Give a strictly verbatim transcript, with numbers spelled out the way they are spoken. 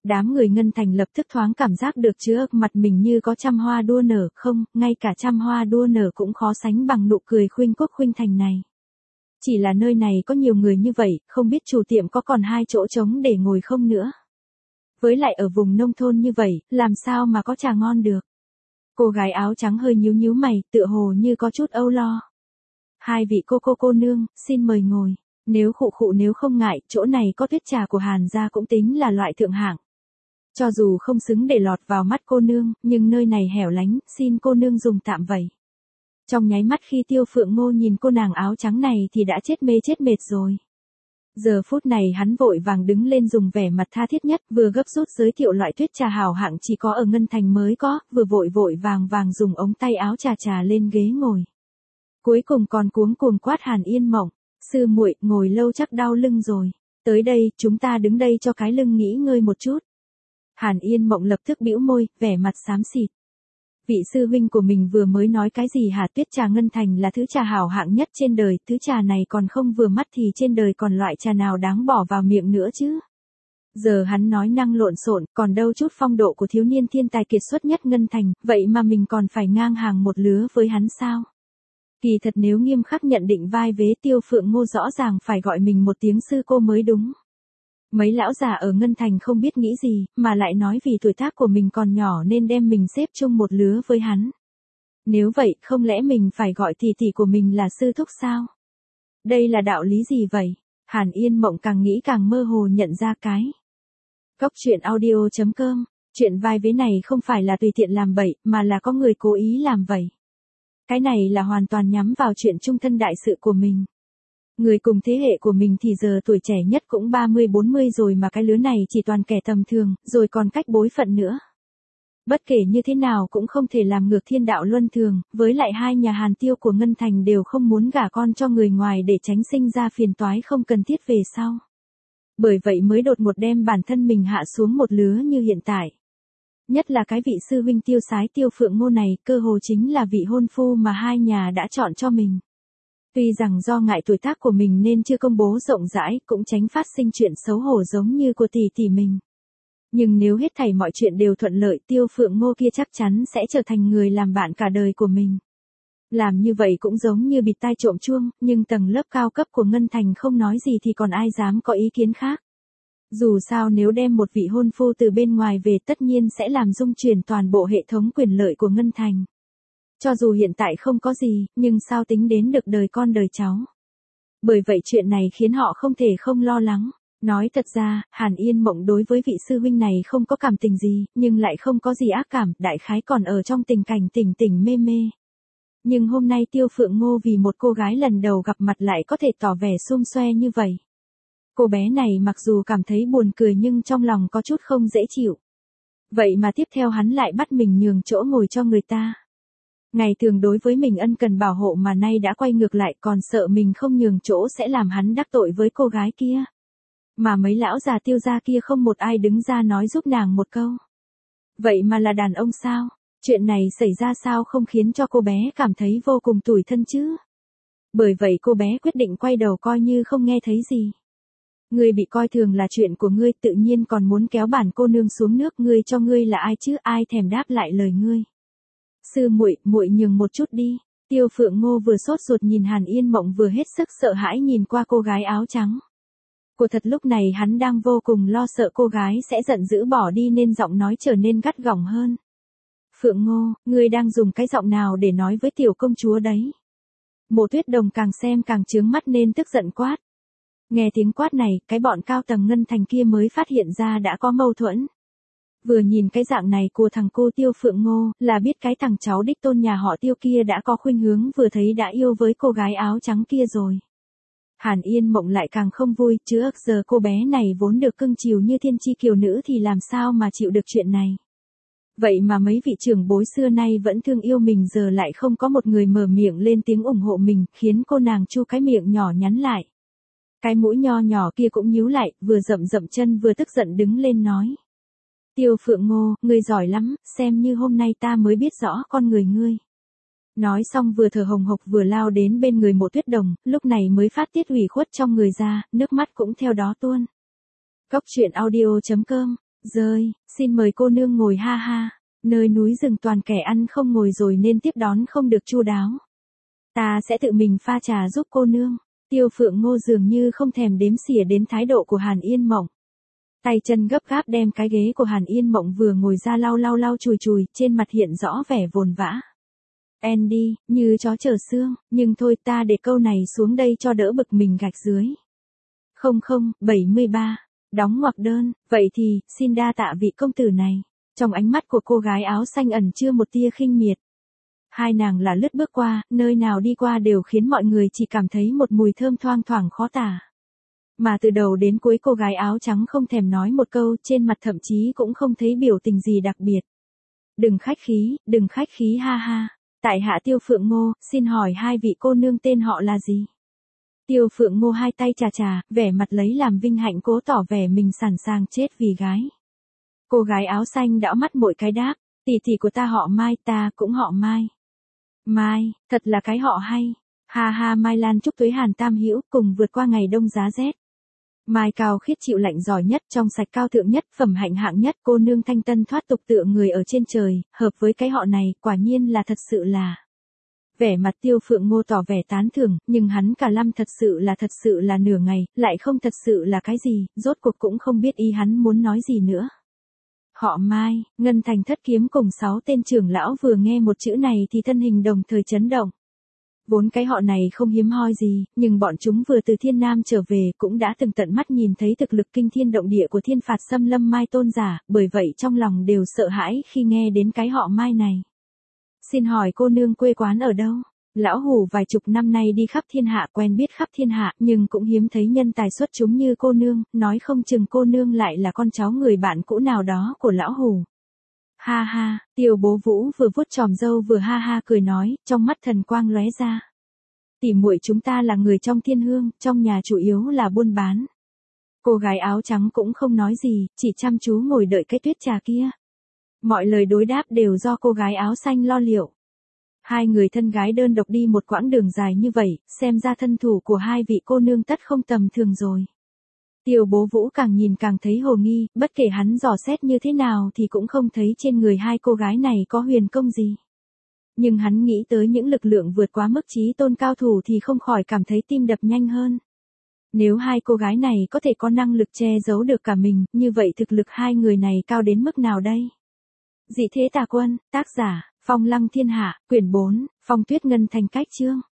Đám người Ngân Thành lập tức thoáng cảm giác được trước mặt mình như có trăm hoa đua nở, không, ngay cả trăm hoa đua nở cũng khó sánh bằng nụ cười khuynh quốc khuynh thành này. Chỉ là nơi này có nhiều người như vậy, không biết chủ tiệm có còn hai chỗ trống để ngồi không nữa. Với lại ở vùng nông thôn như vậy, làm sao mà có trà ngon được. Cô gái áo trắng hơi nhíu nhíu mày, tựa hồ như có chút âu lo. Hai vị cô cô cô nương, xin mời ngồi. Nếu khụ khụ nếu không ngại, chỗ này có tuyết trà của Hàn gia cũng tính là loại thượng hạng. Cho dù không xứng để lọt vào mắt cô nương, nhưng nơi này hẻo lánh, xin cô nương dùng tạm vậy. Trong nháy mắt khi Tiêu Phượng Ngô nhìn cô nàng áo trắng này thì đã chết mê chết mệt rồi. Giờ phút này hắn vội vàng đứng lên dùng vẻ mặt tha thiết nhất, vừa gấp rút giới thiệu loại tuyết trà hảo hạng chỉ có ở Ngân Thành mới có, vừa vội vội vàng vàng dùng ống tay áo trà trà lên ghế ngồi. Cuối cùng còn cuống cuồng quát Hàn Yên Mộng, sư muội, ngồi lâu chắc đau lưng rồi. Tới đây, chúng ta đứng đây cho cái lưng nghỉ ngơi một chút. Hàn Yên Mộng lập tức bĩu môi, vẻ mặt xám xịt. Vị sư huynh của mình vừa mới nói cái gì hả? Tuyết trà Ngân Thành là thứ trà hảo hạng nhất trên đời, thứ trà này còn không vừa mắt thì trên đời còn loại trà nào đáng bỏ vào miệng nữa chứ. Giờ hắn nói năng lộn xộn, còn đâu chút phong độ của thiếu niên thiên tài kiệt xuất nhất Ngân Thành, vậy mà mình còn phải ngang hàng một lứa với hắn sao? Kỳ thật nếu nghiêm khắc nhận định vai vế Tiêu Phượng Ngô rõ ràng phải gọi mình một tiếng sư cô mới đúng. Mấy lão già ở Ngân Thành không biết nghĩ gì, mà lại nói vì tuổi tác của mình còn nhỏ nên đem mình xếp chung một lứa với hắn. Nếu vậy, không lẽ mình phải gọi tỷ tỷ của mình là sư thúc sao? Đây là đạo lý gì vậy? Hàn Yên Mộng càng nghĩ càng mơ hồ nhận ra cái. Cốc truyện audio chấm com, chuyện vai vế này không phải là tùy tiện làm bậy, mà là có người cố ý làm vậy. Cái này là hoàn toàn nhắm vào chuyện trung thân đại sự của mình. Người cùng thế hệ của mình thì giờ tuổi trẻ nhất cũng ba mươi bốn mươi rồi mà cái lứa này chỉ toàn kẻ tầm thường, rồi còn cách bối phận nữa. Bất kể như thế nào cũng không thể làm ngược thiên đạo luân thường, với lại hai nhà Hàn Tiêu của Ngân Thành đều không muốn gả con cho người ngoài để tránh sinh ra phiền toái không cần thiết về sau. Bởi vậy mới đột ngột đem bản thân mình hạ xuống một lứa như hiện tại. Nhất là cái vị sư huynh tiêu sái Tiêu Phượng Ngô này, cơ hồ chính là vị hôn phu mà hai nhà đã chọn cho mình. Tuy rằng do ngại tuổi tác của mình nên chưa công bố rộng rãi, cũng tránh phát sinh chuyện xấu hổ giống như của tỷ tỷ mình. Nhưng nếu hết thảy mọi chuyện đều thuận lợi, Tiêu Phượng Ngô kia chắc chắn sẽ trở thành người làm bạn cả đời của mình. Làm như vậy cũng giống như bịt tai trộm chuông, nhưng tầng lớp cao cấp của Ngân Thành không nói gì thì còn ai dám có ý kiến khác. Dù sao nếu đem một vị hôn phu từ bên ngoài về tất nhiên sẽ làm rung chuyển toàn bộ hệ thống quyền lợi của Ngân Thành. Cho dù hiện tại không có gì, nhưng sao tính đến được đời con đời cháu. Bởi vậy chuyện này khiến họ không thể không lo lắng. Nói thật ra, Hàn Yên Mộng đối với vị sư huynh này không có cảm tình gì, nhưng lại không có gì ác cảm, đại khái còn ở trong tình cảnh tỉnh tỉnh mê mê. Nhưng hôm nay Tiêu Phượng Ngô vì một cô gái lần đầu gặp mặt lại có thể tỏ vẻ xum xoe như vậy. Cô bé này mặc dù cảm thấy buồn cười nhưng trong lòng có chút không dễ chịu. Vậy mà tiếp theo hắn lại bắt mình nhường chỗ ngồi cho người ta. Ngày thường đối với mình ân cần bảo hộ mà nay đã quay ngược lại, còn sợ mình không nhường chỗ sẽ làm hắn đắc tội với cô gái kia. Mà mấy lão già Tiêu gia kia không một ai đứng ra nói giúp nàng một câu. Vậy mà là đàn ông sao? Chuyện này xảy ra sao không khiến cho cô bé cảm thấy vô cùng tủi thân chứ? Bởi vậy cô bé quyết định quay đầu coi như không nghe thấy gì. Ngươi bị coi thường là chuyện của ngươi, tự nhiên còn muốn kéo bản cô nương xuống nước, ngươi cho ngươi là ai chứ, ai thèm đáp lại lời ngươi. Sư muội, muội nhường một chút đi. Tiêu Phượng Ngô vừa sốt ruột nhìn Hàn Yên Mộng vừa hết sức sợ hãi nhìn qua cô gái áo trắng. Của thật lúc này hắn đang vô cùng lo sợ cô gái sẽ giận dữ bỏ đi nên giọng nói trở nên gắt gỏng hơn. Phượng Ngô, ngươi đang dùng cái giọng nào để nói với tiểu công chúa đấy? Mộ Tuyết Đồng càng xem càng chướng mắt nên tức giận quát. Nghe tiếng quát này, cái bọn cao tầng Ngân Thành kia mới phát hiện ra đã có mâu thuẫn. Vừa nhìn cái dạng này của thằng cô Tiêu Phượng Ngô, là biết cái thằng cháu đích tôn nhà họ Tiêu kia đã có khuynh hướng vừa thấy đã yêu với cô gái áo trắng kia rồi. Hàn Yên Mộng lại càng không vui, chứ ức giờ cô bé này vốn được cưng chiều như thiên chi kiều nữ thì làm sao mà chịu được chuyện này. Vậy mà mấy vị trưởng bối xưa nay vẫn thương yêu mình giờ lại không có một người mở miệng lên tiếng ủng hộ mình, khiến cô nàng chu cái miệng nhỏ nhắn lại. Cái mũi nho nhỏ kia cũng nhíu lại, vừa rậm rậm chân vừa tức giận đứng lên nói. Tiêu Phượng Ngô, ngươi giỏi lắm, xem như hôm nay ta mới biết rõ con người ngươi. Nói xong vừa thở hồng hộc vừa lao đến bên người Mộ Tuyết Đồng, lúc này mới phát tiết ủy khuất trong người ra, nước mắt cũng theo đó tuôn. Cốc truyện audio chấm com Rơi, xin mời cô nương ngồi ha ha. Nơi núi rừng toàn kẻ ăn không ngồi rồi nên tiếp đón không được chu đáo. Ta sẽ tự mình pha trà giúp cô nương. Tiêu Phượng Ngô dường như không thèm đếm xỉa đến thái độ của Hàn Yên Mộng. Tay chân gấp gáp đem cái ghế của Hàn Yên Mộng vừa ngồi ra lau lau lau chùi chùi, trên mặt hiện rõ vẻ vồn vã. Andy, như chó chở xương, nhưng thôi ta để câu này xuống đây cho đỡ bực mình gạch dưới. Không không, bảy mươi ba. Đóng ngoặc đơn, vậy thì, xin đa tạ vị công tử này. Trong ánh mắt của cô gái áo xanh ẩn chưa một tia khinh miệt. Hai nàng là lướt bước qua, nơi nào đi qua đều khiến mọi người chỉ cảm thấy một mùi thơm thoang thoảng khó tả. Mà từ đầu đến cuối cô gái áo trắng không thèm nói một câu, trên mặt thậm chí cũng không thấy biểu tình gì đặc biệt. Đừng khách khí, đừng khách khí ha ha. Tại hạ Tiêu Phượng Ngô, xin hỏi hai vị cô nương tên họ là gì? Tiêu Phượng Ngô hai tay chà chà, vẻ mặt lấy làm vinh hạnh cố tỏ vẻ mình sẵn sàng chết vì gái. Cô gái áo xanh đảo mắt mỗi cái đáp, tỷ tỷ của ta họ Mai, ta cũng họ Mai. Mai, thật là cái họ hay. Ha ha, Mai Lan chúc tuế Hàn Tam Hữu cùng vượt qua ngày đông giá rét. Mai cao khiết chịu lạnh giỏi nhất, trong sạch cao thượng nhất, phẩm hạnh hạng nhất, cô nương thanh tân thoát tục tựa người ở trên trời, hợp với cái họ này, quả nhiên là thật sự là. Vẻ mặt Tiêu Phượng Ngô tỏ vẻ tán thưởng, nhưng hắn cả lâm thật sự là thật sự là nửa ngày, lại không thật sự là cái gì, rốt cuộc cũng không biết ý hắn muốn nói gì nữa. Họ Mai, Ngân Thành Thất Kiếm cùng sáu tên trưởng lão vừa nghe một chữ này thì thân hình đồng thời chấn động. Vốn cái họ này không hiếm hoi gì, nhưng bọn chúng vừa từ Thiên Nam trở về cũng đã từng tận mắt nhìn thấy thực lực kinh thiên động địa của Thiên Phạt Xâm Lâm Mai tôn giả, bởi vậy trong lòng đều sợ hãi khi nghe đến cái họ Mai này. Xin hỏi cô nương quê quán ở đâu? Lão hủ vài chục năm nay đi khắp thiên hạ, quen biết khắp thiên hạ, nhưng cũng hiếm thấy nhân tài xuất chúng như cô nương, nói không chừng cô nương lại là con cháu người bạn cũ nào đó của lão hủ. Ha ha, Tiêu Bố Vũ vừa vuốt chòm râu vừa ha ha cười nói, trong mắt thần quang lóe ra. Tỷ muội chúng ta là người trong thiên hương, trong nhà chủ yếu là buôn bán. Cô gái áo trắng cũng không nói gì, chỉ chăm chú ngồi đợi cái tuyết trà kia. Mọi lời đối đáp đều do cô gái áo xanh lo liệu. Hai người thân gái đơn độc đi một quãng đường dài như vậy, xem ra thân thủ của hai vị cô nương tất không tầm thường rồi. Tiêu Bố Vũ càng nhìn càng thấy hồ nghi, bất kể hắn dò xét như thế nào thì cũng không thấy trên người hai cô gái này có huyền công gì. Nhưng hắn nghĩ tới những lực lượng vượt quá mức trí tôn cao thủ thì không khỏi cảm thấy tim đập nhanh hơn. Nếu hai cô gái này có thể có năng lực che giấu được cả mình, như vậy thực lực hai người này cao đến mức nào đây? Dị Thế Tà Quân, tác giả, Phong Lăng Thiên Hạ, quyển bốn, Phong Tuyết Ngân Thành cách chương.